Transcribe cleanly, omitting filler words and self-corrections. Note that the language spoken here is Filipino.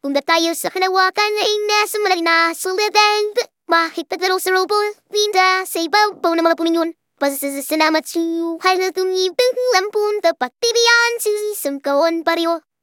Punta tayo sa kanawakan na nasa malalim na sulatan. Makipaglaro sa robot, linda sa ibabaw ng mga pumingon. Pasasalamat sa hay na tumibig lampun tapat tibiyan sa isang kawan pariyo.